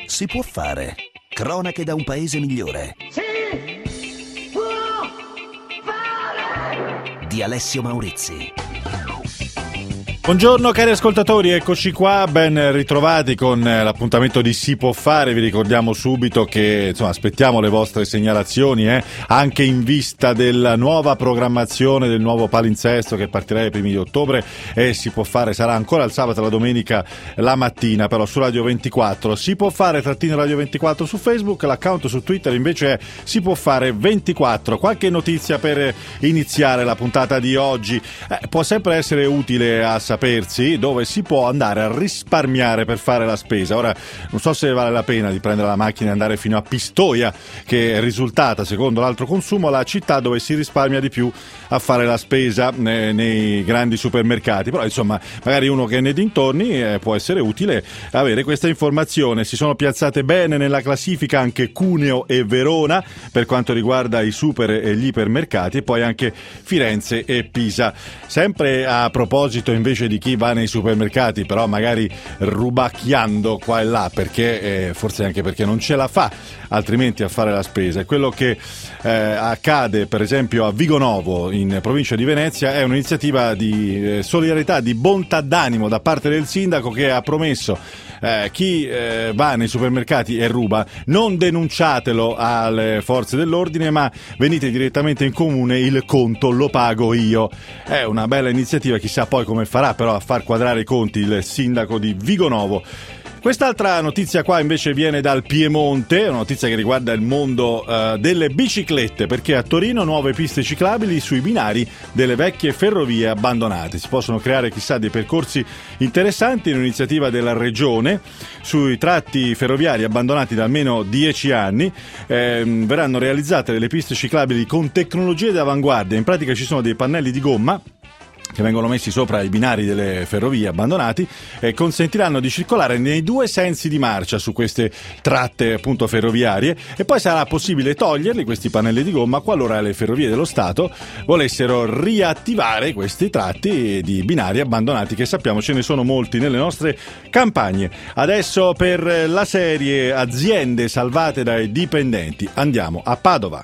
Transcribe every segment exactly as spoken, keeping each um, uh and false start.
Si può fare. Cronache da un paese migliore. Si può fare. Di Alessio Maurizzi. Buongiorno cari ascoltatori, eccoci qua, ben ritrovati con l'appuntamento di Si può fare. Vi ricordiamo subito che insomma aspettiamo le vostre segnalazioni eh, anche in vista della nuova programmazione del nuovo palinsesto che partirà ai primi di ottobre e Si può fare sarà ancora il sabato e la domenica la mattina, però su Radio ventiquattro. Si può fare trattino Radio ventiquattro su Facebook, l'account su Twitter invece è Si può fare ventiquattro. Qualche notizia per iniziare la puntata di oggi. Eh, può sempre essere utile a sapere dove si può andare a risparmiare per fare la spesa. Ora non so se vale la pena di prendere la macchina e andare fino a Pistoia, che è risultata, secondo l'altro consumo, la città dove si risparmia di più a fare la spesa nei, nei grandi supermercati. Però insomma magari uno che è nei dintorni eh, può essere utile avere questa informazione. Si sono piazzate bene nella classifica anche Cuneo e Verona per quanto riguarda i super e gli ipermercati, e poi anche Firenze e Pisa. Sempre a proposito invece di chi va nei supermercati però magari rubacchiando qua e là, perché eh, forse anche perché non ce la fa altrimenti a fare la spesa. E quello che eh, accade per esempio a Vigonovo in provincia di Venezia è un'iniziativa di eh, solidarietà, di bontà d'animo da parte del sindaco, che ha promesso Eh, chi eh, va nei supermercati e ruba, non denunciatelo alle forze dell'ordine, ma venite direttamente in comune, il conto lo pago io. È una bella iniziativa, chissà poi come farà però a far quadrare i conti il sindaco di Vigonovo. Quest'altra notizia qua invece viene dal Piemonte, una notizia che riguarda il mondo uh, delle biciclette, perché a Torino nuove piste ciclabili sui binari delle vecchie ferrovie abbandonate. Si possono creare chissà dei percorsi interessanti in un'iniziativa della regione sui tratti ferroviari abbandonati da almeno dieci anni. Eh, verranno realizzate delle piste ciclabili con tecnologie d'avanguardia. In pratica ci sono dei pannelli di gomma che vengono messi sopra i binari delle ferrovie abbandonati e consentiranno di circolare nei due sensi di marcia su queste tratte appunto ferroviarie, e poi sarà possibile toglierli questi pannelli di gomma qualora le ferrovie dello Stato volessero riattivare questi tratti di binari abbandonati, che sappiamo ce ne sono molti nelle nostre campagne. Adesso per la serie Aziende salvate dai dipendenti andiamo a Padova.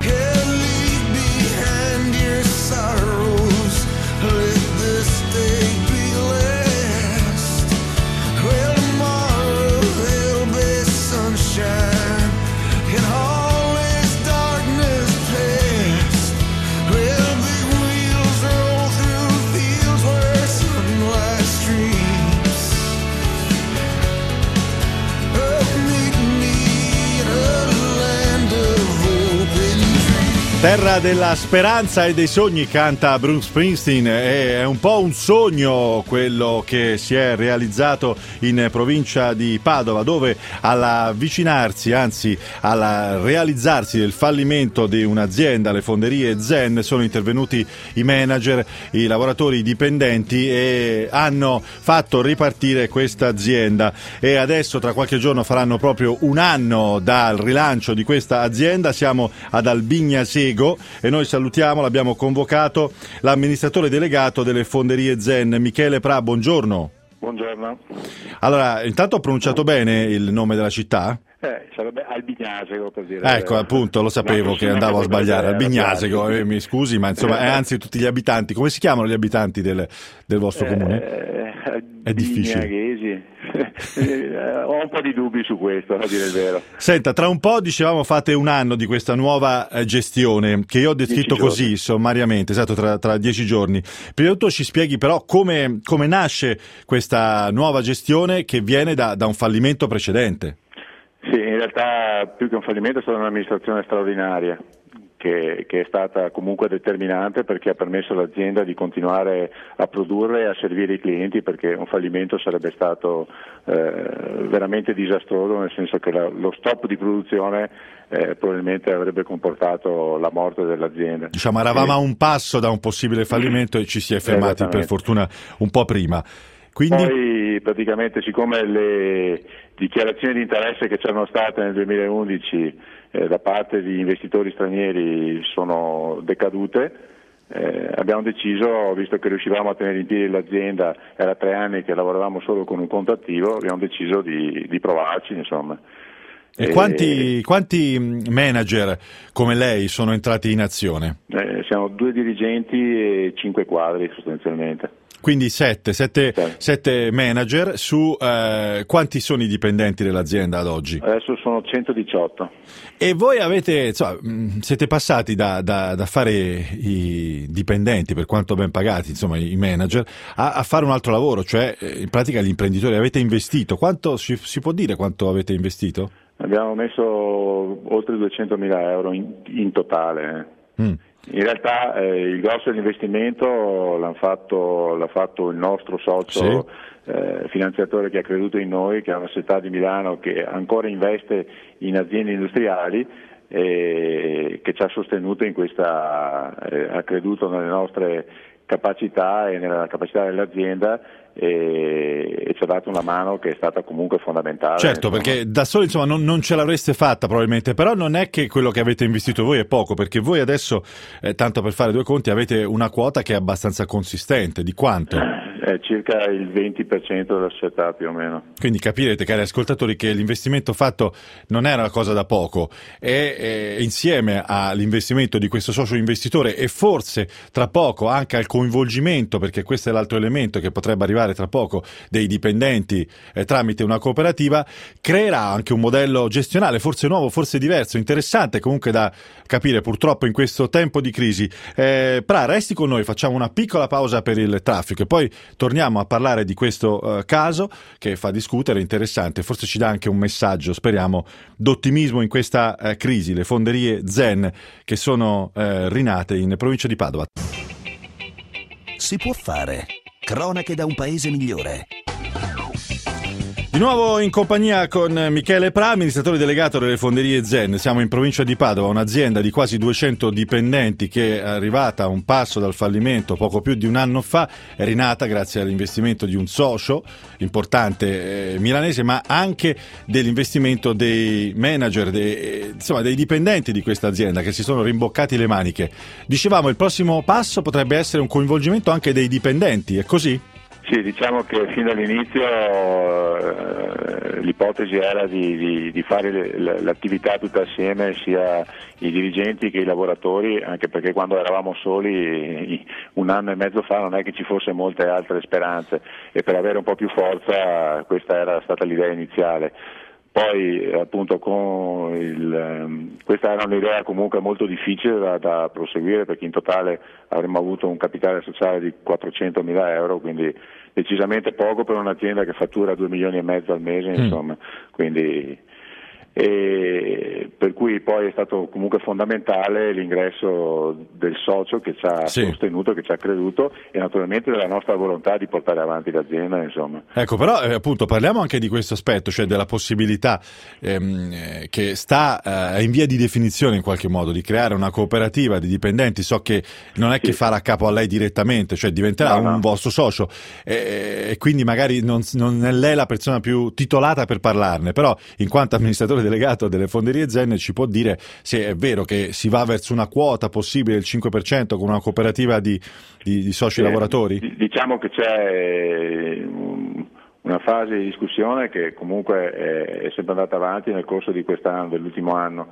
Terra della speranza e dei sogni, canta Bruce Springsteen. È un po' un sogno quello che si è realizzato in provincia di Padova, dove all'avvicinarsi, anzi al realizzarsi del fallimento di un'azienda, le fonderie Zen, sono intervenuti i manager, i lavoratori, i dipendenti, e hanno fatto ripartire questa azienda. E adesso tra qualche giorno faranno proprio un anno dal rilancio di questa azienda. Siamo ad Albignasego e noi salutiamo, l'abbiamo convocato, l'amministratore delegato delle fonderie Zen, Michele Pra. Buongiorno. Buongiorno. Allora, intanto ho pronunciato bene il nome della città? Eh, sarebbe Albignasego, per dire. Ecco, appunto, lo sapevo no, che andavo a sbagliare. Albignasego, eh, mi scusi, ma insomma, è anzi tutti gli abitanti. Come si chiamano gli abitanti del, del vostro comune? Eh, è difficile. Ho un po' di dubbi su questo, a dire il vero. Senta, tra un po' dicevamo fate un anno di questa nuova eh, gestione, che io ho descritto così sommariamente, esatto, tra, tra dieci giorni. Prima di tutto ci spieghi però come, come nasce questa nuova gestione che viene da, da un fallimento precedente. Sì, in realtà più che un fallimento è stata un'amministrazione straordinaria che, che è stata comunque determinante, perché ha permesso all'azienda di continuare a produrre e a servire i clienti, perché un fallimento sarebbe stato eh, veramente disastroso, nel senso che la, lo stop di produzione eh, probabilmente avrebbe comportato la morte dell'azienda. Diciamo, eravamo e... a un passo da un possibile fallimento e ci si è fermati per fortuna un po' prima. Quindi... Poi praticamente, siccome le dichiarazioni di interesse che c'erano state nel duemilaundici eh, da parte di investitori stranieri sono decadute, eh, abbiamo deciso, visto che riuscivamo a tenere in piedi l'azienda, era tre anni che lavoravamo solo con un conto attivo, abbiamo deciso di, di provarci, insomma. E quanti, quanti manager come lei sono entrati in azione? Eh, siamo due dirigenti e cinque quadri sostanzialmente. Quindi sette, sette, Sì. sette manager su eh, quanti sono i dipendenti dell'azienda ad oggi? Adesso sono centodiciotto. E voi avete, insomma, mh, siete passati da, da, da fare i dipendenti, per quanto ben pagati, insomma i manager, a, a fare un altro lavoro, cioè eh, in pratica gli imprenditori. Avete investito, quanto si, si può dire quanto avete investito? Abbiamo messo oltre duecentomila euro in, in totale. Mm. In realtà eh, il grosso dell'investimento l'ha fatto, l'ha fatto il nostro socio Sì. eh, finanziatore che ha creduto in noi, che è una società di Milano che ancora investe in aziende industriali e che ci ha sostenuto in questa, eh, ha creduto nelle nostre capacità e nella capacità dell'azienda e, e ci ha dato una mano che è stata comunque fondamentale. Certo, insomma. perché da soli insomma non, non ce l'avreste fatta probabilmente, però non è che quello che avete investito voi è poco, perché voi adesso, eh, tanto per fare due conti, avete una quota che è abbastanza consistente. Di quanto? È circa il venti per cento della società più o meno. Quindi capirete, cari ascoltatori, che l'investimento fatto non era una cosa da poco e, e insieme all'investimento di questo socio investitore e forse tra poco anche al coinvolgimento, perché questo è l'altro elemento che potrebbe arrivare tra poco, dei dipendenti eh, tramite una cooperativa, creerà anche un modello gestionale forse nuovo, forse diverso, interessante comunque da capire purtroppo in questo tempo di crisi. Eh, Pra, resti con noi, facciamo una piccola pausa per il traffico e poi torniamo a parlare di questo uh, caso che fa discutere, interessante, forse ci dà anche un messaggio, speriamo, d'ottimismo in questa uh, crisi. Le fonderie Zen che sono uh, rinate in provincia di Padova. Si può fare. Cronache da un paese migliore. Di nuovo in compagnia con Michele Pra, amministratore delegato delle fonderie Zen. Siamo in provincia di Padova, un'azienda di quasi duecento dipendenti che è arrivata a un passo dal fallimento poco più di un anno fa, è rinata grazie all'investimento di un socio importante eh, milanese, ma anche dell'investimento dei manager, dei, eh, insomma dei dipendenti di questa azienda che si sono rimboccati le maniche. Dicevamo, il prossimo passo potrebbe essere un coinvolgimento anche dei dipendenti, è così? Sì, diciamo che fin dall'inizio eh, l'ipotesi era di, di, di fare le, l'attività tutta assieme, sia i dirigenti che i lavoratori, anche perché quando eravamo soli un anno e mezzo fa non è che ci fosse molte altre speranze e per avere un po' più forza questa era stata l'idea iniziale. Poi appunto con il, questa era un'idea comunque molto difficile da, da proseguire, perché in totale avremmo avuto un capitale sociale di quattrocentomila euro, quindi decisamente poco per un'azienda che fattura due milioni e mezzo al mese, mm. insomma, quindi e per cui poi è stato comunque fondamentale l'ingresso del socio che ci ha sì. sostenuto, che ci ha creduto, e naturalmente della nostra volontà di portare avanti l'azienda, insomma. Ecco, però eh, appunto parliamo anche di questo aspetto, cioè della possibilità ehm, che sta eh, in via di definizione in qualche modo di creare una cooperativa di dipendenti. So che non è sì. che farà capo a lei direttamente, cioè diventerà no, un no. vostro socio e, e quindi magari non, non è lei la persona più titolata per parlarne, però in quanto amministratore delegato delle fonderie Zen ci può dire se è vero che si va verso una quota possibile del cinque per cento con una cooperativa di, di, di soci eh, lavoratori? Diciamo che c'è una fase di discussione che comunque è sempre andata avanti nel corso di quest'anno, dell'ultimo anno,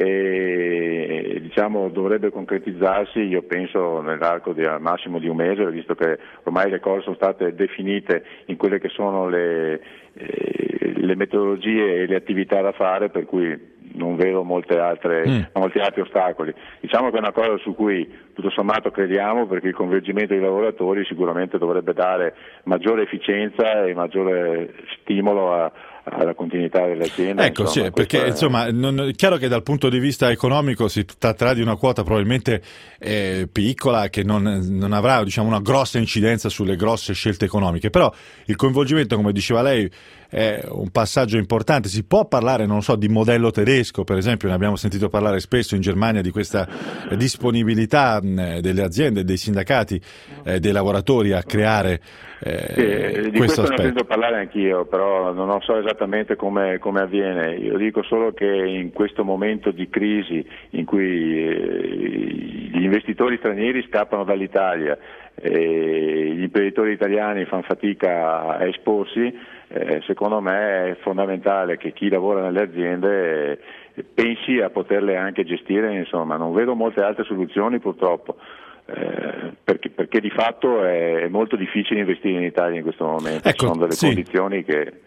e diciamo dovrebbe concretizzarsi, io penso, nell'arco di al massimo di un mese, visto che ormai le cose sono state definite in quelle che sono le, eh, le metodologie e le attività da fare, per cui non vedo molte altre, mm. molti altri ostacoli. Diciamo che è una cosa su cui tutto sommato crediamo, perché il coinvolgimento dei lavoratori sicuramente dovrebbe dare maggiore efficienza e maggiore stimolo a alla continuità dell'azienda. Ecco, insomma, sì, perché è... insomma non, è chiaro che dal punto di vista economico si tratterà di una quota probabilmente eh, piccola, che non, non avrà, diciamo, una grossa incidenza sulle grosse scelte economiche, però il coinvolgimento, come diceva lei, è un passaggio importante. Si può parlare, non so, di modello tedesco, per esempio, ne abbiamo sentito parlare spesso in Germania di questa disponibilità mh, delle aziende, dei sindacati, eh, dei lavoratori a creare eh, sì, di questo, questo ne ho sentito parlare anch'io, però non so esattamente come, come avviene. Io dico solo che in questo momento di crisi in cui eh, gli investitori stranieri scappano dall'Italia e gli imprenditori italiani fanno fatica a esporsi, Eh, secondo me è fondamentale che chi lavora nelle aziende eh, pensi a poterle anche gestire, insomma, non vedo molte altre soluzioni purtroppo. Eh, perché, perché di fatto è, è molto difficile investire in Italia in questo momento, ecco, ci sono delle sì. condizioni che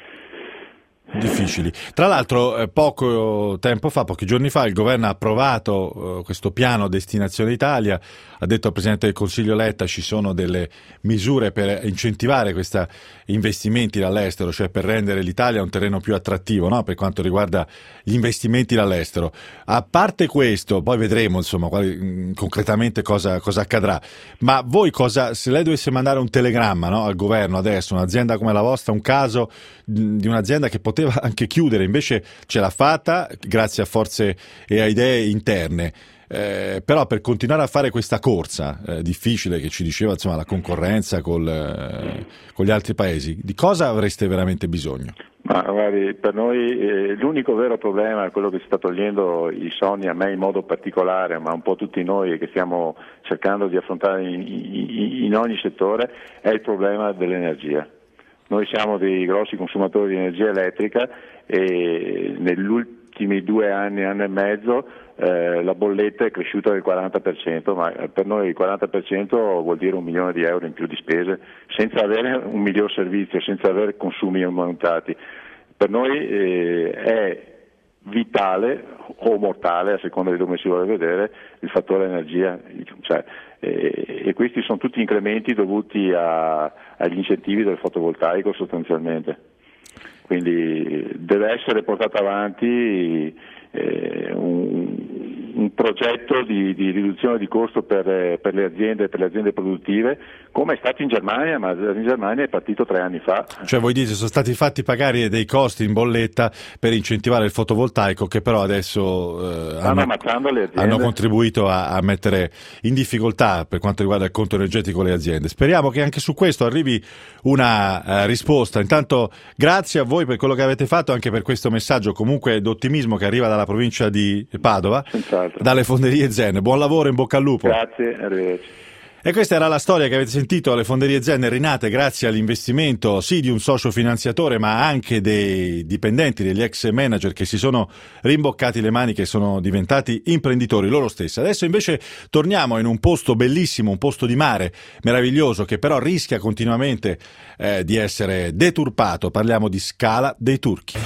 difficili. Tra l'altro eh, poco tempo fa, pochi giorni fa, il governo ha approvato eh, questo piano Destinazione Italia. Ha detto al Presidente del Consiglio Letta ci sono delle misure per incentivare questi investimenti dall'estero, cioè per rendere l'Italia un terreno più attrattivo, no? Per quanto riguarda gli investimenti dall'estero. A parte questo, poi vedremo insomma quali, concretamente cosa, cosa accadrà. Ma voi cosa, se lei dovesse mandare un telegramma, no, al governo adesso, un'azienda come la vostra, un caso di un'azienda che poteva anche chiudere, invece ce l'ha fatta grazie a forze e a idee interne, eh, però per continuare a fare questa corsa eh, difficile che ci diceva insomma la concorrenza col, eh, con gli altri paesi, di cosa avreste veramente bisogno? Ma guardi, per noi eh, l'unico vero problema è quello che sta togliendo i sogni a me in modo particolare, ma un po' tutti noi che stiamo cercando di affrontare in, in, in ogni settore, è il problema dell'energia. Noi siamo dei grossi consumatori di energia elettrica e negli ultimi due anni, anno e mezzo, eh, la bolletta è cresciuta del quaranta per cento, ma per noi il quaranta per cento vuol dire un milione di euro in più di spese, senza avere un miglior servizio, senza avere consumi aumentati. Per noi eh, è vitale o mortale, a seconda di come si vuole vedere, il fattore energia, cioè, e, e questi sono tutti incrementi dovuti a, agli incentivi del fotovoltaico sostanzialmente, quindi deve essere portato avanti eh, un, un progetto di, di riduzione di costo per, per le aziende, per le aziende produttive, come è stato in Germania, ma in Germania è partito tre anni fa. Cioè voi dite sono stati fatti pagare dei costi in bolletta per incentivare il fotovoltaico che però adesso eh, hanno, hanno contribuito a, a mettere in difficoltà per quanto riguarda il conto energetico le aziende. Speriamo che anche su questo arrivi una uh, risposta. Intanto grazie a voi per quello che avete fatto, anche per questo messaggio comunque d'ottimismo che arriva dalla provincia di Padova, senz'altro, dalle Fonderie Zen. Buon lavoro, in bocca al lupo. Grazie, arrivederci. E questa era la storia che avete sentito alle Fonderie Zen, rinate grazie all'investimento sì di un socio finanziatore ma anche dei dipendenti, degli ex manager che si sono rimboccati le maniche e sono diventati imprenditori loro stessi. Adesso invece torniamo in un posto bellissimo, un posto di mare meraviglioso che però rischia continuamente eh, di essere deturpato. Parliamo di Scala dei Turchi.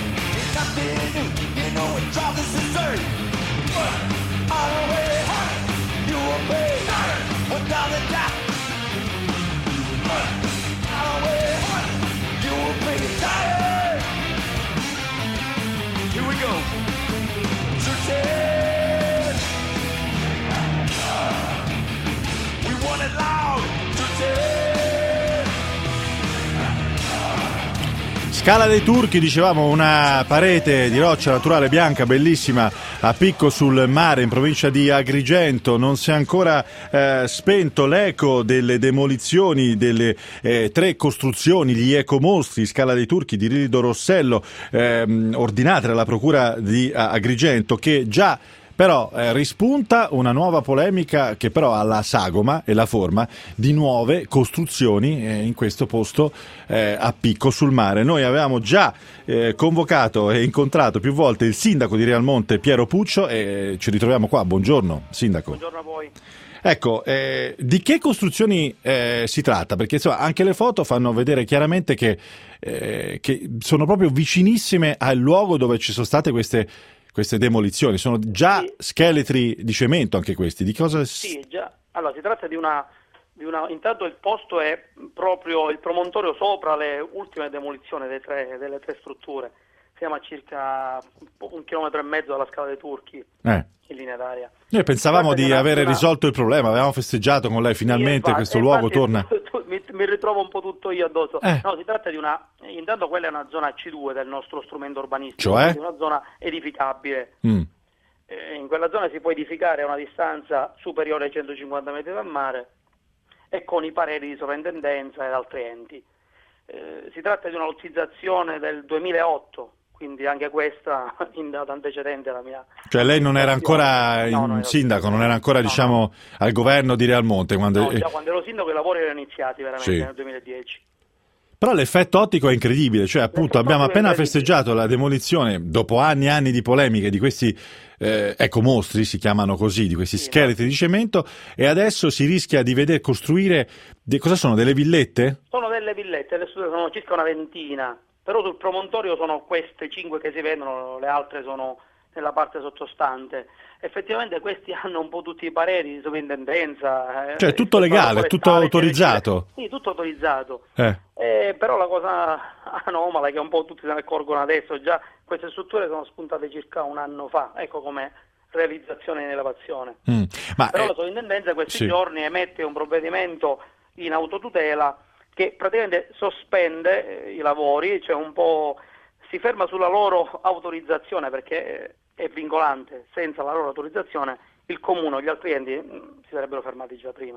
Scala dei Turchi, dicevamo, una parete di roccia naturale bianca bellissima a picco sul mare in provincia di Agrigento. Non si è ancora eh, spento l'eco delle demolizioni delle eh, tre costruzioni, gli ecomostri Scala dei Turchi di Lido Rossello, ehm, ordinate dalla procura di Agrigento, che già però eh, rispunta una nuova polemica che però ha la sagoma e la forma di nuove costruzioni eh, in questo posto eh, a picco sul mare. Noi avevamo già eh, convocato e incontrato più volte il sindaco di Realmonte, Piero Puccio, e ci ritroviamo qua. Buongiorno, sindaco. Buongiorno a voi. Ecco, eh, di che costruzioni eh, si tratta? Perché insomma, anche le foto fanno vedere chiaramente che, eh, che sono proprio vicinissime al luogo dove ci sono state queste queste demolizioni. Sono già sì. scheletri di cemento anche questi. Di cosa? Sì, già. Allora, si tratta di una, di una... Intanto il posto è proprio il promontorio sopra le ultime demolizioni delle tre, delle tre strutture. Siamo a circa un chilometro e mezzo dalla Scala dei Turchi, eh. in linea d'aria. Noi pensavamo di avere una... risolto il problema, avevamo festeggiato con lei finalmente, sì, infatti, questo luogo torna... Mi, mi ritrovo un po' tutto io addosso. Eh. No, si tratta di una... Intanto quella è una zona C due del nostro strumento urbanistico, cioè? una zona edificabile. Mm. Eh, in quella zona si può edificare a una distanza superiore ai centocinquanta metri dal mare e con i pareri di sovrintendenza ed altri enti. Eh, si tratta di una lottizzazione del duemilaotto, quindi anche questa in data antecedente alla mia... Cioè lei non era ancora no, non sindaco, non era ancora no, diciamo no. al governo di Realmonte? Quando... No, già quando ero sindaco i lavori erano iniziati veramente sì. nel duemiladieci. Però l'effetto ottico è incredibile, cioè appunto abbiamo appena festeggiato la demolizione, dopo anni e anni di polemiche, di questi eh, ecomostri, si chiamano così, di questi scheletri di cemento, e adesso si rischia di veder costruire, de- cosa sono, delle villette? Sono delle villette, adesso sono circa una ventina, però sul promontorio sono queste cinque che si vedono, le altre sono nella parte sottostante. Effettivamente questi hanno un po' tutti i pareri di sovrintendenza. Cioè tutto legale, tutto autorizzato. Sì, tutto autorizzato. Eh. Eh, però la cosa anomala è che un po' tutti se ne accorgono adesso, già queste strutture sono spuntate circa un anno fa, ecco come realizzazione in elevazione. Mm. Ma, però eh, la sovrintendenza questi sì. giorni emette un provvedimento in autotutela che praticamente sospende eh, i lavori, cioè un po' si ferma sulla loro autorizzazione perché è vincolante, senza la loro autorizzazione il comune o gli altri enti mh, si sarebbero fermati già prima.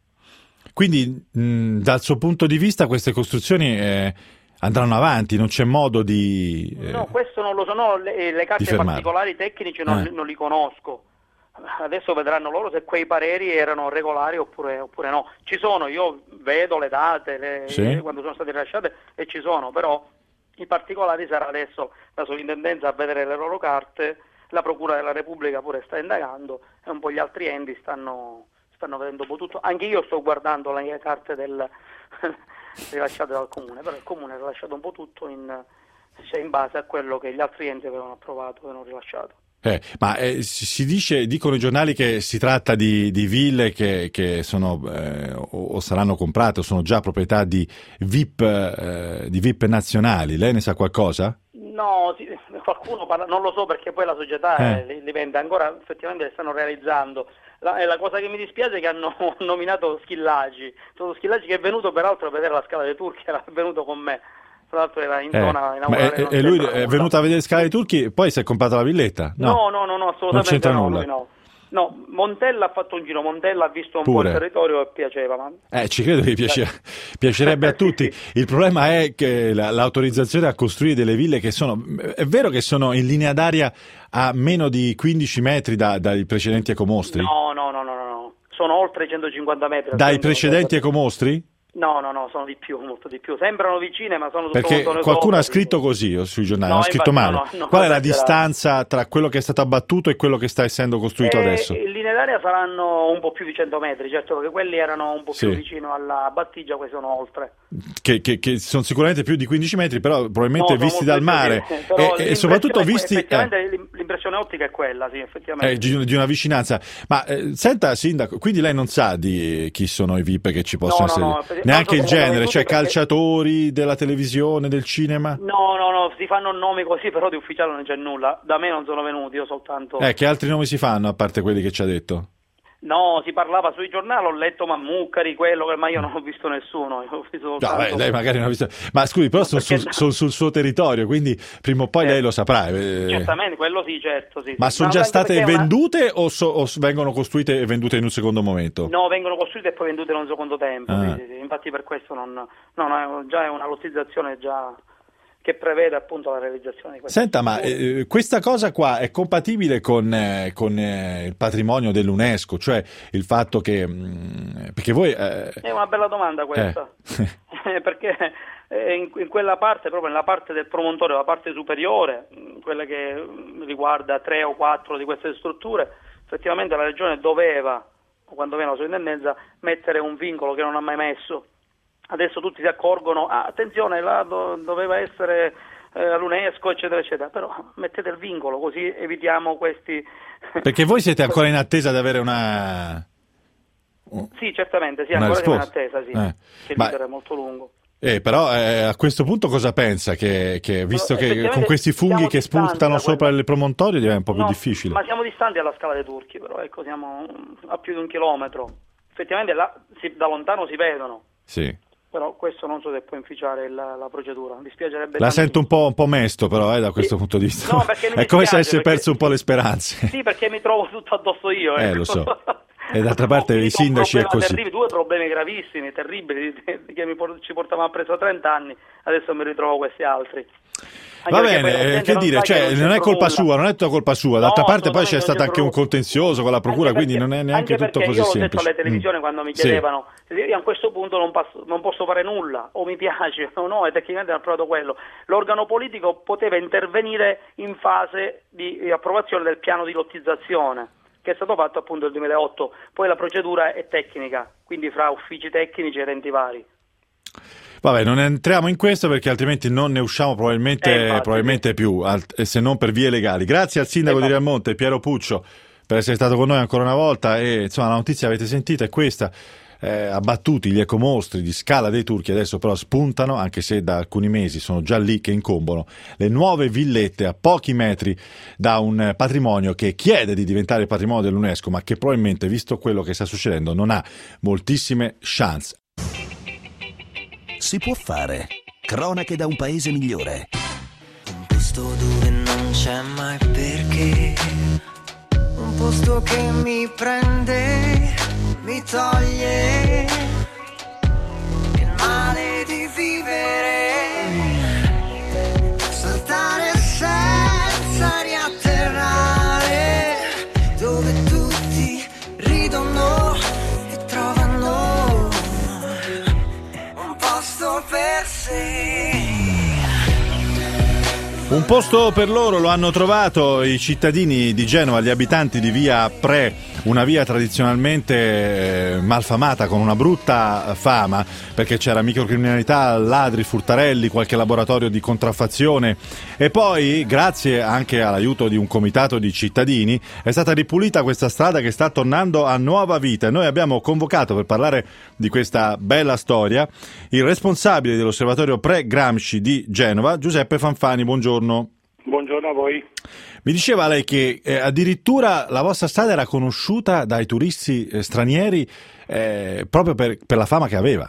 Quindi mh, dal suo punto di vista queste costruzioni eh, andranno avanti, non c'è modo di... Eh, no, questo non lo so, no, le, le carte particolari tecnici non, eh. non li conosco. Adesso vedranno loro se quei pareri erano regolari oppure, oppure no. Ci sono, io vedo le date, le, sì. quando sono state rilasciate e ci sono, però i particolari sarà adesso la sovrintendenza a vedere le loro carte, la Procura della Repubblica pure sta indagando e un po' gli altri enti stanno, stanno vedendo un po' tutto. Anche io sto guardando le carte del, rilasciate dal Comune, però il Comune ha rilasciato un po' tutto in, cioè in base a quello che gli altri enti avevano approvato e avevano rilasciato. Eh, ma eh, si dice, dicono i giornali che si tratta di, di ville che, che sono eh, o, o saranno comprate o sono già proprietà di V I P, eh, di V I P nazionali. Lei ne sa qualcosa? No, sì, qualcuno parla, non lo so perché poi la società eh. li, li vende, ancora effettivamente le stanno realizzando. La, la cosa che mi dispiace è che hanno nominato Schillaci, sono Schillaci che è venuto peraltro a vedere la Scala dei Turchi, era venuto con me. Tra l'altro era in zona eh, inaugurale. E lui è venuto a vedere Scala dei Turchi, poi si è comprato la villetta? No, no, no, no, assolutamente non c'entra no, nulla. no. No, Montella ha fatto un giro, Montella ha visto un Pure. po' il territorio e piaceva. Ma... Eh, ci credo che piace, piacerebbe a tutti. Il problema è che la, l'autorizzazione a costruire delle ville che sono, è vero che sono in linea d'aria a meno di quindici metri da, dai precedenti ecomostri? No, no, no, no, no, no, sono oltre i centocinquanta metri. Dai precedenti ecomostri? No, no, no, sono di più, molto di più. Sembrano vicine, ma sono tutto Perché molto qualcuno sopra, ha scritto tipo. così sui giornali, No, hanno scritto infatti, male. no, no, Qual è la esagerato. distanza tra quello che è stato abbattuto e quello che sta essendo costruito Eh, adesso? in linea d'aria saranno un po' più di cento metri, certo, perché quelli erano un po' Sì. più vicino alla battigia, questi sono oltre. Che, che, che sono sicuramente più di quindici metri, però probabilmente No, sono visti molto dal più mare vicini, però e, e soprattutto visti... Effettivamente eh. l'impressione ottica è quella, sì, effettivamente. Eh, di, di una vicinanza. Ma eh, senta, Sindaco, quindi lei non sa di chi sono i V I P che ci possono No, no, essere? no, Neanche non il so come genere, sono cioè venuti perché- calciatori della televisione, del cinema? No, no, no, si fanno nomi così, però di ufficiale non c'è nulla. Da me non sono venuti, io soltanto... Eh, che altri nomi si fanno a parte quelli che ci ha detto? No, si parlava sui giornali, ho letto Mammucari, quello, che- ma io non ho visto nessuno. Io ho visto No, soltanto... beh, lei magari non ha visto. Ma scusi, però sono perché sul, no? sono sul suo territorio, quindi prima o poi Eh, lei lo saprà. eh. Certamente, quello sì, certo. Sì, Ma sì. sono già anche state perché è una- vendute o, so- o s- vengono costruite e vendute in un secondo momento? No, vengono costruite e poi vendute in un secondo tempo. Ah. Sì, sì, sì. Infatti per questo non, no, no, è già è una lottizzazione già che prevede appunto la realizzazione di questo. Senta, ma eh, questa cosa qua è compatibile con, eh, con eh, il patrimonio dell'UNESCO, cioè il fatto che... mh, perché voi... eh, È una bella domanda questa, eh. perché eh, in, in quella parte, proprio nella parte del promontorio, la parte superiore, mh, quella che mh, riguarda tre o quattro di queste strutture, effettivamente la Regione doveva, quando viene la sovrintendenza, mettere un vincolo che non ha mai messo. Adesso tutti si accorgono, ah, attenzione, là do, doveva essere eh, all'UNESCO, eccetera, eccetera, però mettete il vincolo, così evitiamo questi... Perché voi siete ancora in attesa di avere una... Sì, certamente, sì, una ancora siamo in risposta. attesa, sì, Eh, che ma- l'iter è molto lungo. Eh, però eh, a questo punto cosa pensa? Che, che visto Però, che effettivamente con questi funghi siamo che distanti spuntano da sopra quella- il promontorio diventa un po' più No, difficile. Ma siamo distanti dalla Scala dei Turchi, però ecco, siamo a più di un chilometro. Effettivamente là, si- da lontano si vedono, Sì. però questo non so se può inficiare la, la procedura. Mi dispiacerebbe La tanto. sento un po', un po' mesto però eh, da questo Sì. punto di vista. No, perché mi È come se dispiace, avesse perché- perso un po' le speranze. Sì, perché mi trovo tutto addosso io. Eh, ecco. lo so. E d'altra parte Ho i finito un sindaci è problema così. terribile, due problemi gravissimi, terribili, che mi por- ci portavano preso trenta anni, adesso mi ritrovo questi altri. Va bene, eh, che dire, cioè, non, non è colpa nulla. sua, non è tutta colpa sua, d'altra no, parte poi c'è stato anche un contenzioso con la procura, perché, quindi non è neanche tutto così semplice. Io l'ho detto alle televisioni mm. quando mi chiedevano, sì. io a questo punto non, passo, non posso fare nulla, o mi piace o no, e tecnicamente hanno provato quello. L'organo politico poteva intervenire in fase di approvazione del piano di lottizzazione, che è stato fatto appunto nel duemilaotto, poi la procedura è tecnica, quindi fra uffici tecnici ed enti vari. Vabbè, non entriamo in questo perché altrimenti non ne usciamo probabilmente, eh, infatti, probabilmente sì. più, se non per vie legali. Grazie al sindaco eh, di Rialmonte, Piero Puccio, per essere stato con noi ancora una volta. E insomma, la notizia avete sentito è questa. Eh, abbattuti gli ecomostri di Scala dei Turchi, adesso però spuntano, anche se da alcuni mesi sono già lì che incombono le nuove villette a pochi metri da un patrimonio che chiede di diventare patrimonio dell'UNESCO, ma che probabilmente, visto quello che sta succedendo, non ha moltissime chance. Si può fare. Cronache da un paese migliore. Un posto dove non c'è mai perché. Un posto che mi prende, mi toglie il male di vivere. Saltare senza riatterrare, dove tutti ridono e trovano un posto per sé. Un posto per loro lo hanno trovato i cittadini di Genova, gli abitanti di via Pre, una via tradizionalmente malfamata con una brutta fama perché c'era microcriminalità, ladri, furtarelli, qualche laboratorio di contraffazione, e poi grazie anche all'aiuto di un comitato di cittadini è stata ripulita questa strada che sta tornando a nuova vita. Noi abbiamo convocato per parlare di questa bella storia il responsabile dell'osservatorio Pre-Gramsci di Genova, Giuseppe Fanfani. Buongiorno. Buongiorno a voi. Mi diceva lei che eh, addirittura la vostra strada era conosciuta dai turisti eh, stranieri eh, proprio per, per la fama che aveva.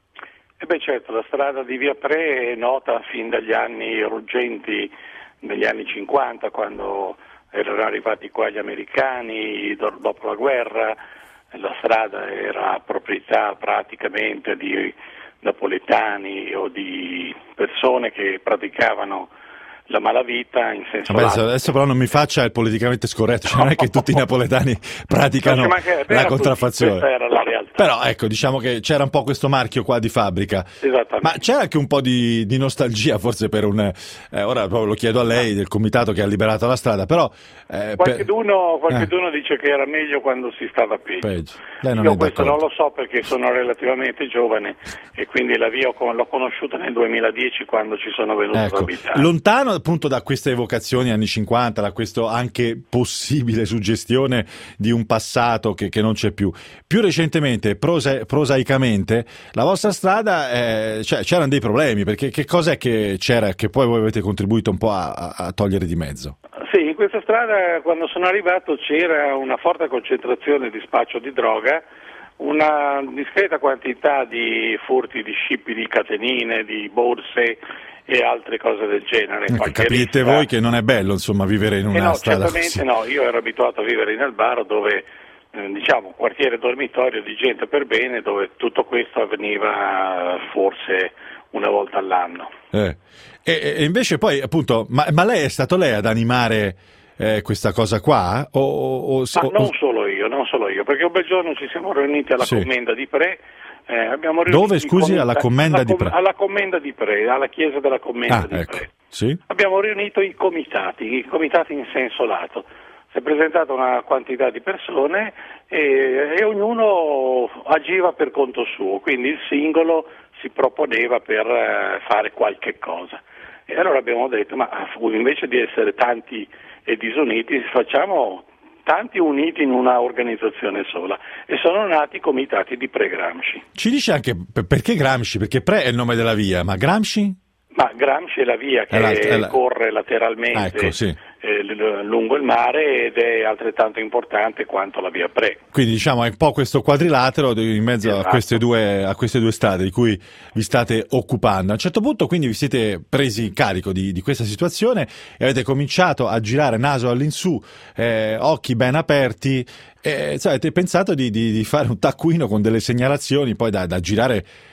E beh certo, la strada di via Pre è nota fin dagli anni ruggenti, negli anni cinquanta, quando erano arrivati qua gli americani, do, dopo la guerra. La strada era proprietà praticamente di napoletani o di persone che praticavano la malavita in senso Vabbè, lato. Adesso però non mi faccia il politicamente scorretto, cioè non è che tutti i napoletani praticano la contraffazione. Questa era la realtà. Però ecco, diciamo che c'era un po' questo marchio qua di fabbrica. Esattamente. Ma c'era anche un po' di, di nostalgia forse per un... Eh, ora proprio lo chiedo a lei, del comitato che ha liberato la strada, però... Eh, qualcheduno per... qualcheduno eh. dice che era meglio quando si stava peggio. peggio. Lei non Io è questo d'accordo. non lo so perché sono relativamente giovane e quindi la via l'ho conosciuta nel duemiladieci quando ci sono venuto ecco. ad abitare. Lontano appunto da queste evocazioni anni cinquanta, da questo anche possibile suggestione di un passato che, che non c'è più. Più recentemente, prosa, prosaicamente, la vostra strada, eh, cioè, c'erano dei problemi, perché che cos'è che c'era che poi voi avete contribuito un po' a, a togliere di mezzo? Sì, in questa strada quando sono arrivato c'era una forte concentrazione di spaccio di droga, una discreta quantità di furti di scippi di catenine, di borse e altre cose del genere. Ecco, capite voi che non è bello insomma vivere in una eh no, strada certamente così. No, io ero abituato a vivere in Albaro dove eh, diciamo quartiere dormitorio di gente per bene, dove tutto questo avveniva forse una volta all'anno. Eh. E, e invece poi appunto, ma, ma lei è stato lei ad animare eh, questa cosa qua? O, o, ma o, non solo io, non solo io, perché un bel giorno ci siamo riuniti alla sì. Commenda di Pre. Eh, abbiamo Dove scusi? Commenda, alla Commenda alla, di Pre? Alla Commenda di Pre, alla chiesa della Commenda ah, di ecco. Pre. Sì? Abbiamo riunito i comitati, i comitati in senso lato. Si è presentata una quantità di persone e, e ognuno agiva per conto suo, quindi il singolo si proponeva per uh, fare qualche cosa. E allora abbiamo detto, ma invece di essere tanti e disuniti, facciamo tanti uniti in una organizzazione sola. E sono nati i comitati di Pre-Gramsci. Ci dice anche perché Gramsci? Perché Pre è il nome della via, ma Gramsci? Ma Gramsci è la via che è la, è la... corre lateralmente ah, ecco, sì. eh, l- lungo il mare ed è altrettanto importante quanto la via Pre. Quindi diciamo è un po' questo quadrilatero in mezzo esatto. a, queste due, a queste due strade di cui vi state occupando. A un certo punto quindi vi siete presi in carico di, di questa situazione e avete cominciato a girare naso all'insù, eh, occhi ben aperti. Eh, cioè, avete pensato di, di, di fare un taccuino con delle segnalazioni poi da, da girare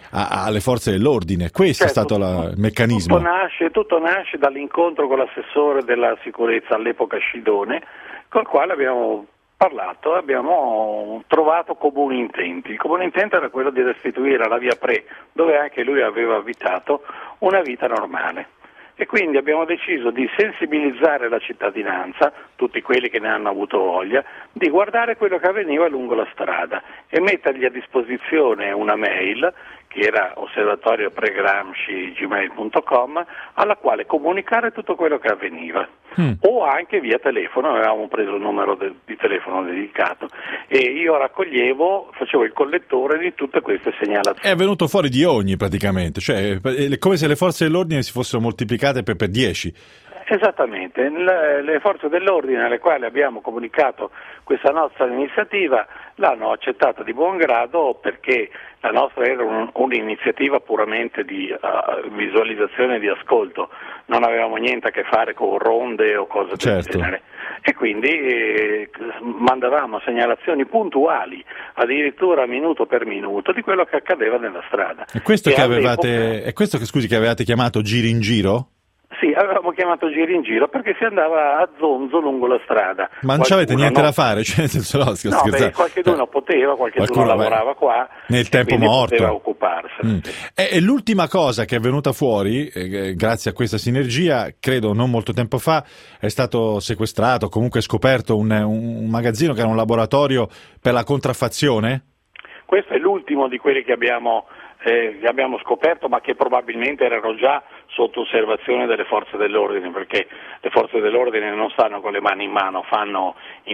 a, alle forze dell'ordine. Questo certo, è stato la, il meccanismo. Tutto nasce, tutto nasce dall'incontro con l'assessore della sicurezza all'epoca Scidone, col quale abbiamo parlato, abbiamo trovato comuni intenti. Il comune intento era quello di restituire alla via Pre, dove anche lui aveva abitato, una vita normale. E quindi abbiamo deciso di sensibilizzare la cittadinanza, tutti quelli che ne hanno avuto voglia, di guardare quello che avveniva lungo la strada e mettergli a disposizione una mail, che era osservatorio pregramsci gmail punto com, alla quale comunicare tutto quello che avveniva. Mm. O anche via telefono, avevamo preso il numero de- di telefono dedicato e io raccoglievo, facevo il collettore di tutte queste segnalazioni. È venuto fuori di ogni praticamente, cioè è come se le forze dell'ordine si fossero moltiplicate per, per dieci. Esattamente, le, le forze dell'ordine alle quali abbiamo comunicato questa nostra iniziativa l'hanno accettata di buon grado perché la nostra era un, un'iniziativa puramente di uh, visualizzazione e di ascolto, non avevamo niente a che fare con ronde o cose del certo. genere e quindi eh, mandavamo segnalazioni puntuali, addirittura minuto per minuto, di quello che accadeva nella strada. E questo, e che, avevate, all'epoca... è questo che scusi che avevate chiamato giri in giro? Sì, avevamo chiamato giri in giro perché si andava a zonzo lungo la strada. Ma non c'avete niente no. da fare? Cioè, nel senso, no, no beh, qualcheduno eh. poteva, qualcuno lavorava beh, qua nel tempo morto. Poteva occuparsene. Mm. E, e l'ultima cosa che è venuta fuori, eh, grazie a questa sinergia, credo non molto tempo fa, è stato sequestrato, comunque scoperto un, un magazzino che era un laboratorio per la contraffazione? Questo è l'ultimo di quelli che abbiamo, eh, che abbiamo scoperto, ma che probabilmente erano già sotto osservazione delle forze dell'ordine, perché le forze dell'ordine non stanno con le mani in mano, fanno,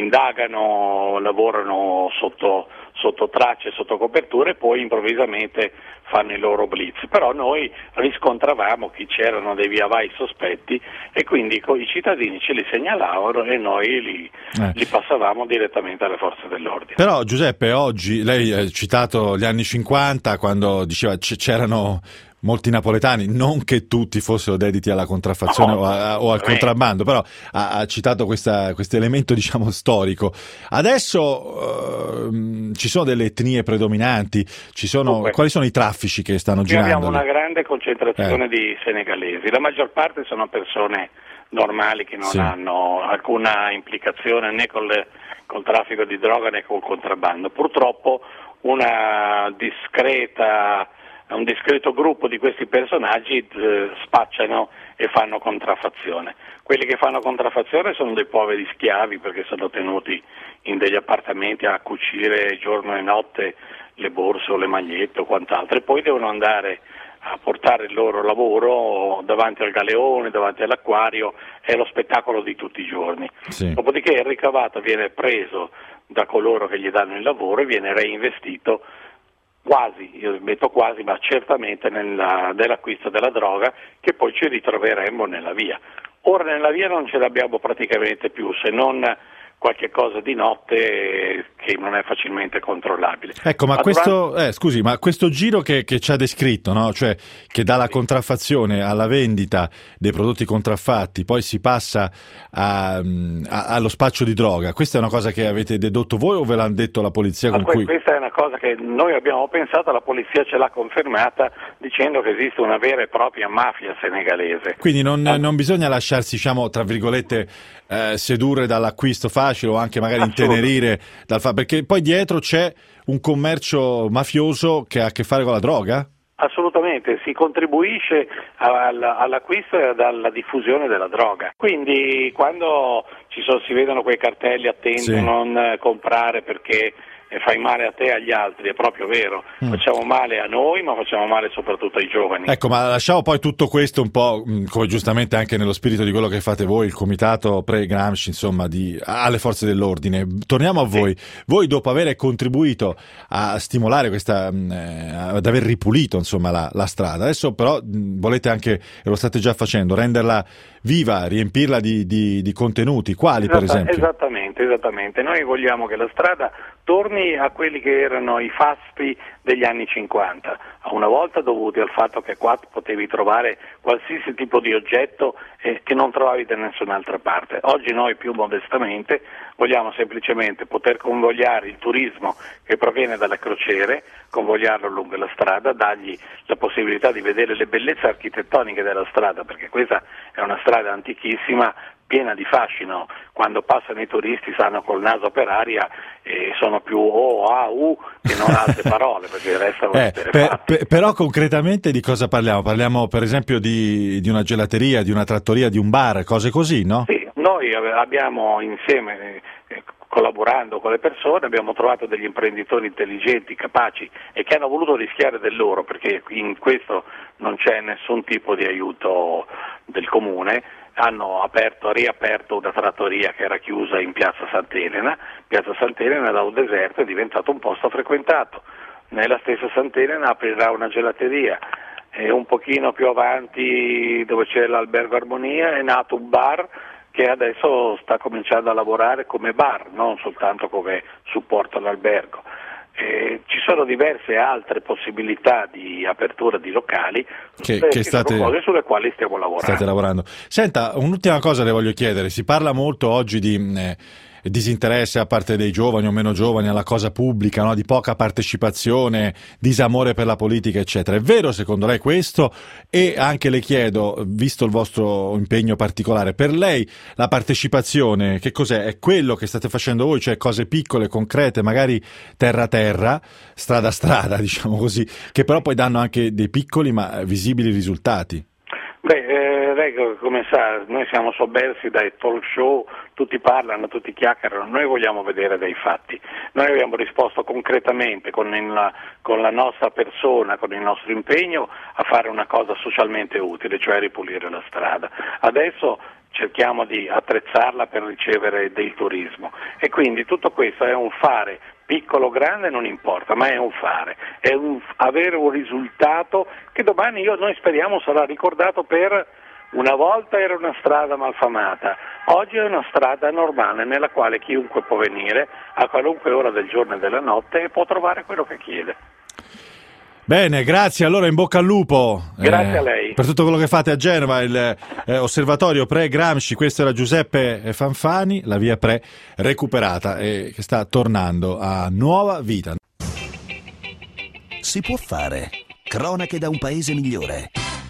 indagano, lavorano sotto, sotto tracce, sotto coperture e poi improvvisamente fanno i loro blitz. Però noi riscontravamo che c'erano dei via vai sospetti e quindi i cittadini ce li segnalavano e noi li, eh. li passavamo direttamente alle forze dell'ordine. Però Giuseppe, oggi lei ha citato gli anni cinquanta quando diceva c- c'erano molti napoletani, non che tutti fossero dediti alla contraffazione no, o, a, o al contrabbando, però ha, ha citato questo elemento, diciamo, storico. Adesso uh, ci sono delle etnie predominanti, ci sono, Dunque, quali sono i traffici che stanno girando? Abbiamo una grande concentrazione eh. di senegalesi, la maggior parte sono persone normali che non sì. hanno alcuna implicazione né col, col traffico di droga né col contrabbando. Purtroppo una discreta un discreto gruppo di questi personaggi eh, spacciano e fanno contraffazione. Quelli che fanno contraffazione sono dei poveri schiavi perché sono tenuti in degli appartamenti a cucire giorno e notte le borse o le magliette o quant'altro e poi devono andare a portare il loro lavoro davanti al galeone, davanti all'acquario, è lo spettacolo di tutti i giorni. Sì. Dopodiché il ricavato viene preso da coloro che gli danno il lavoro e viene reinvestito quasi, io metto quasi, ma certamente nella, nell'acquisto della droga che poi ci ritroveremo nella via. Ora nella via non ce l'abbiamo praticamente più, se non qualche cosa di notte che non è facilmente controllabile. Ecco, ma, ma questo, durante... eh, scusi, ma questo giro che, che ci ha descritto, no? Cioè che dalla contraffazione alla vendita dei prodotti contraffatti, poi si passa a, a, allo spaccio di droga, questa è una cosa che avete dedotto voi o ve l'hanno detto la polizia? Con ma que- cui... Questa è una cosa che noi abbiamo pensato, la polizia ce l'ha confermata dicendo che esiste una vera e propria mafia senegalese. Quindi non, ah. non bisogna lasciarsi, diciamo, tra virgolette, eh, sedurre dall'acquisto facile o anche magari intenerire dal fa- perché poi dietro c'è un commercio mafioso che ha a che fare con la droga? Assolutamente, si contribuisce all'acquisto e alla diffusione della droga. Quindi quando ci sono, si vedono quei cartelli attenti a sì. non comprare perché fai male a te e agli altri, è proprio vero, mm. facciamo male a noi ma facciamo male soprattutto ai giovani. Ecco, ma lasciamo poi tutto questo un po', come giustamente anche nello spirito di quello che fate voi, il comitato pre-Gramsci, insomma, di, alle forze dell'ordine. Torniamo a voi. Sì. Voi dopo aver contribuito a stimolare questa, eh, ad aver ripulito insomma la, la strada, adesso però mh, volete anche, e lo state già facendo, renderla viva, riempirla di, di, di contenuti, quali Esatta, per esempio? Esattamente, esattamente. Noi vogliamo che la strada torni vicini a quelli che erano i fasti degli anni cinquanta, una volta dovuti al fatto che qua potevi trovare qualsiasi tipo di oggetto eh, che non trovavi da nessun'altra parte. Oggi noi più modestamente vogliamo semplicemente poter convogliare il turismo che proviene dalle crociere, convogliarlo lungo la strada, dargli la possibilità di vedere le bellezze architettoniche della strada, perché questa è una strada antichissima, piena di fascino. Quando passano i turisti stanno col naso per aria e sono più O, A, U che non altre parole, perché restano eh, per, per, però concretamente di cosa parliamo? Parliamo per esempio di, di una gelateria, di una trattoria, di un bar, cose così, no? Sì, noi abbiamo insieme, eh, collaborando con le persone, abbiamo trovato degli imprenditori intelligenti, capaci e che hanno voluto rischiare del loro, perché in questo non c'è nessun tipo di aiuto del comune. Hanno aperto, riaperto una trattoria che era chiusa in Piazza Sant'Elena. Piazza Sant'Elena da un deserto è diventato un posto frequentato. Nella stessa Sant'Elena aprirà una gelateria e un pochino più avanti, dove c'è l'Albergo Armonia, è nato un bar che adesso sta cominciando a lavorare come bar, non soltanto come supporto all'albergo. Eh, ci sono diverse altre possibilità di apertura di locali che, eh, che state, cose sulle quali stiamo lavorando. State lavorando. Senta, un'ultima cosa le voglio chiedere. Si parla molto oggi di eh, disinteresse a parte dei giovani o meno giovani alla cosa pubblica, no? Di poca partecipazione, disamore per la politica, eccetera. È vero secondo lei questo? E anche le chiedo, visto il vostro impegno particolare, per lei la partecipazione che cos'è? È quello che state facendo voi, cioè cose piccole, concrete, magari terra terra, strada a strada, diciamo così, che però poi danno anche dei piccoli ma visibili risultati? Beh, eh, lei come sa, noi siamo sommersi dai talk show, tutti parlano, tutti chiacchierano, noi vogliamo vedere dei fatti. Noi abbiamo risposto concretamente con, il, con la nostra persona, con il nostro impegno a fare una cosa socialmente utile, cioè ripulire la strada. Adesso cerchiamo di attrezzarla per ricevere del turismo e quindi tutto questo è un fare. Piccolo o grande non importa, ma è un fare, è un, avere un risultato che domani io, noi speriamo sarà ricordato per una volta era una strada malfamata, oggi è una strada normale nella quale chiunque può venire a qualunque ora del giorno e della notte e può trovare quello che chiede. Bene, grazie, allora in bocca al lupo. Grazie eh, a lei. Per tutto quello che fate a Genova, il eh, osservatorio pre-Gramsci, questo era Giuseppe Fanfani, la via pre recuperata e che sta tornando a nuova vita. Si può fare. Cronache da un paese migliore.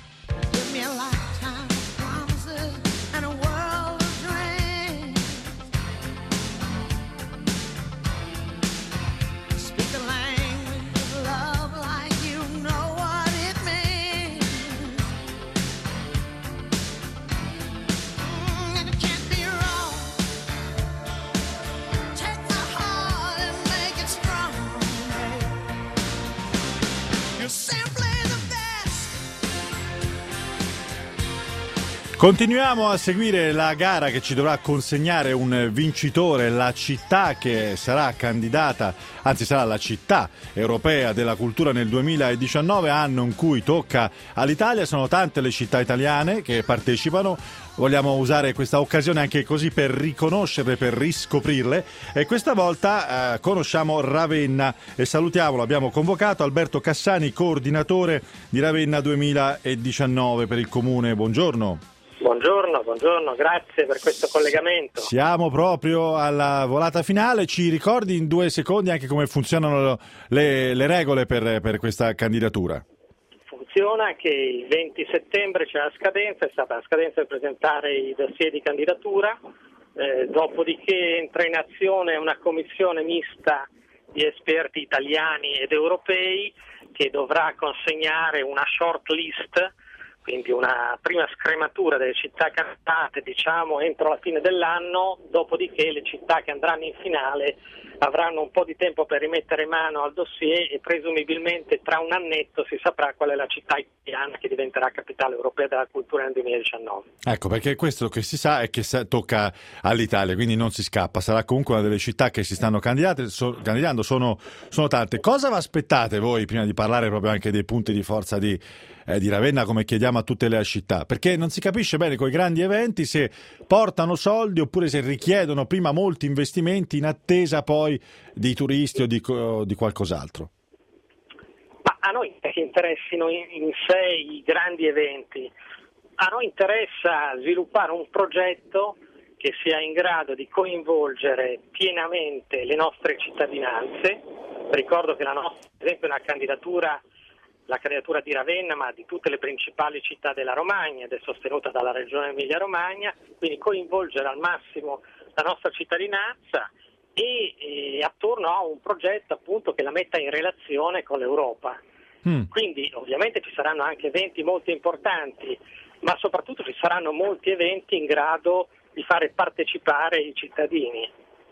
Continuiamo a seguire la gara che ci dovrà consegnare un vincitore, la città che sarà candidata, anzi sarà la città europea della cultura nel duemiladiciannove, anno in cui tocca all'Italia. Sono tante le città italiane che partecipano. Vogliamo usare questa occasione anche così per riconoscerle, per riscoprirle e questa volta eh, conosciamo Ravenna e salutiamo, l'abbiamo convocato, Alberto Cassani, coordinatore di Ravenna duemiladiciannove per il Comune. Buongiorno. Buongiorno, buongiorno, grazie per questo collegamento. Siamo proprio alla volata finale, ci ricordi in due secondi anche come funzionano le, le regole per, per questa candidatura? Funziona che il venti settembre c'è la scadenza, è stata la scadenza per presentare i dossier di candidatura, eh, dopodiché entra in azione una commissione mista di esperti italiani ed europei che dovrà consegnare una short list, quindi una prima scrematura delle città candidate, diciamo, entro la fine dell'anno, dopodiché le città che andranno in finale avranno un po' di tempo per rimettere mano al dossier e presumibilmente tra un annetto si saprà qual è la città italiana che diventerà capitale europea della cultura nel duemiladiciannove. Ecco, perché questo che si sa è che tocca all'Italia, quindi non si scappa, sarà comunque una delle città che si stanno candidate, so, candidando, sono, sono tante. Cosa vi aspettate voi, prima di parlare proprio anche dei punti di forza di, eh, di Ravenna, come chiediamo a tutte le città? Perché non si capisce bene con i grandi eventi se portano soldi oppure se richiedono prima molti investimenti in attesa poi di turisti o di, o di qualcos'altro? Ma a noi interessino in, in sé i grandi eventi, a noi interessa sviluppare un progetto che sia in grado di coinvolgere pienamente le nostre cittadinanze. Ricordo che la nostra, ad esempio, è una candidatura, la candidatura di Ravenna, ma di tutte le principali città della Romagna, ed è sostenuta dalla Regione Emilia-Romagna, quindi coinvolgere al massimo la nostra cittadinanza e, e attorno a un progetto appunto che la metta in relazione con l'Europa. Mm. Quindi ovviamente ci saranno anche eventi molto importanti, ma soprattutto ci saranno molti eventi in grado di fare partecipare i cittadini.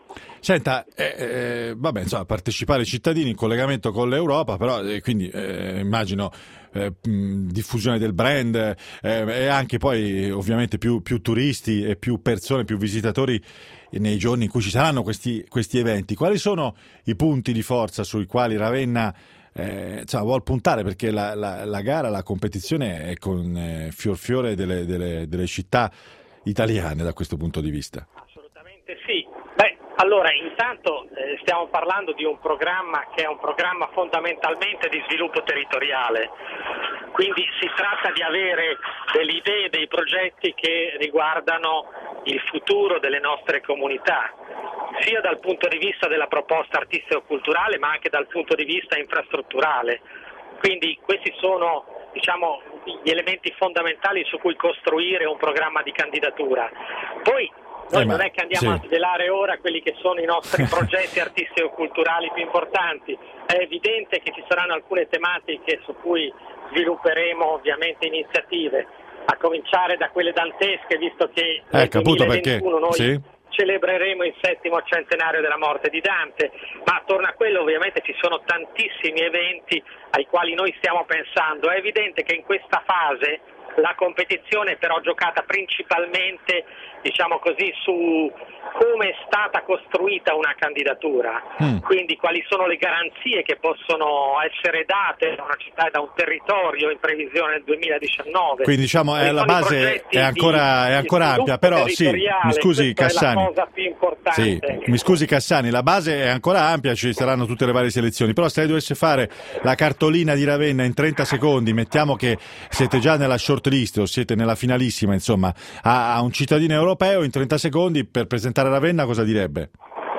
Senta, eh, eh, vabbè, insomma, partecipare i cittadini in collegamento con l'Europa, però eh, quindi eh, immagino eh, mh, diffusione del brand eh, e anche poi ovviamente più, più turisti e più persone, più visitatori nei giorni in cui ci saranno questi, questi eventi. Quali sono i punti di forza sui quali Ravenna eh, insomma, vuol puntare? Perché la, la, la gara, la competizione è con eh, fior fiore delle, delle, delle città italiane da questo punto di vista. Assolutamente sì. Beh, allora intanto eh, stiamo parlando di un programma che è un programma fondamentalmente di sviluppo territoriale, quindi si tratta di avere delle idee, dei progetti che riguardano il futuro delle nostre comunità, sia dal punto di vista della proposta artistico-culturale ma anche dal punto di vista infrastrutturale. Quindi questi sono, diciamo, gli elementi fondamentali su cui costruire un programma di candidatura. Poi noi eh, non è che andiamo sì. a svelare ora quelli che sono i nostri progetti artistico-culturali più importanti. È evidente che ci saranno alcune tematiche su cui svilupperemo ovviamente iniziative, a cominciare da quelle dantesche, visto che nel ecco, duemilaventuno noi sì. celebreremo il settimo centenario della morte di Dante, ma attorno a quello ovviamente ci sono tantissimi eventi ai quali noi stiamo pensando. È evidente che in questa fase la competizione è però giocata principalmente, diciamo così, su come è stata costruita una candidatura, mm. quindi quali sono le garanzie che possono essere date da una città e da un territorio in previsione del duemiladiciannove. Quindi diciamo è la base è ancora, di, è ancora ampia, però sì, mi scusi Cassani. È la cosa più importante. Sì, mi scusi Cassani, la base è ancora ampia, ci saranno tutte le varie selezioni, però se lei dovesse fare la cartolina di Ravenna in trenta secondi, mettiamo che siete già nella short list o siete nella finalissima, insomma, a, a un cittadino europeo in trenta secondi per presentare Ravenna cosa direbbe?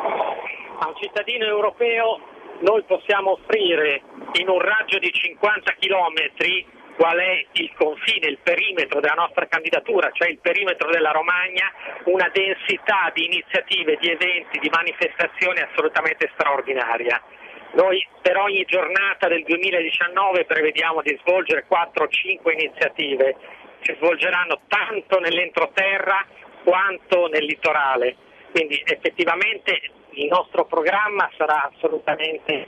A un cittadino europeo noi possiamo offrire in un raggio di cinquanta chilometri qual è il confine, il perimetro della nostra candidatura, cioè il perimetro della Romagna, una densità di iniziative, di eventi, di manifestazioni assolutamente straordinaria. Noi per ogni giornata del duemiladiciannove prevediamo di svolgere quattro o cinque iniziative, si svolgeranno tanto nell'entroterra quanto nel litorale, quindi effettivamente il nostro programma sarà assolutamente,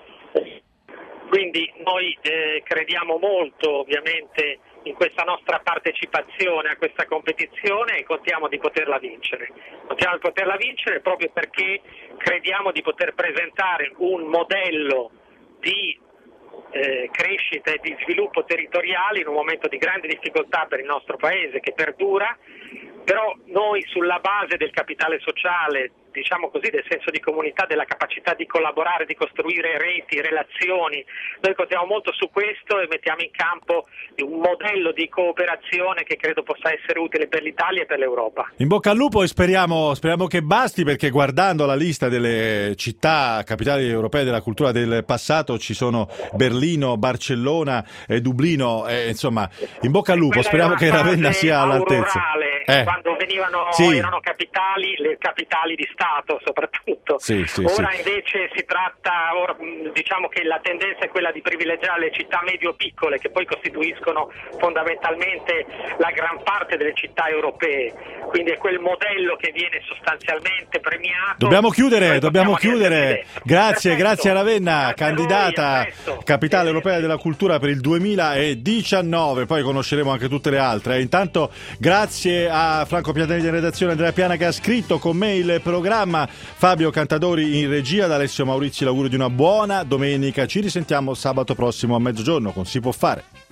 quindi noi eh, crediamo molto ovviamente in questa nostra partecipazione a questa competizione e contiamo di poterla vincere. Contiamo di poterla vincere proprio perché crediamo di poter presentare un modello di eh, crescita e di sviluppo territoriale in un momento di grande difficoltà per il nostro Paese che perdura, però noi sulla base del capitale sociale, diciamo così, del senso di comunità, della capacità di collaborare, di costruire reti, relazioni, noi contiamo molto su questo e mettiamo in campo un modello di cooperazione che credo possa essere utile per l'Italia e per l'Europa. In bocca al lupo e speriamo, speriamo che basti, perché guardando la lista delle città capitali europee della cultura del passato ci sono Berlino, Barcellona e Dublino, e, insomma in bocca al lupo, speriamo che Ravenna sia all'altezza. Eh. Quando venivano sì. erano capitali, le capitali di Stato soprattutto. Sì, sì, ora sì. invece si tratta, ora, diciamo che la tendenza è quella di privilegiare le città medio-piccole che poi costituiscono fondamentalmente la gran parte delle città europee, quindi è quel modello che viene sostanzialmente premiato. Dobbiamo chiudere, dobbiamo chiudere. Grazie, perfetto. Grazie a Ravenna, grazie candidata a voi, capitale europea della cultura per il duemiladiciannove, poi conosceremo anche tutte le altre. Intanto grazie a Franco Piantelli in redazione, Andrea Piana che ha scritto con me il programma, Fabio Cantadori in regia, da Alessio Maurizi l'augurio di una buona domenica. Ci risentiamo sabato prossimo a mezzogiorno con Si può fare.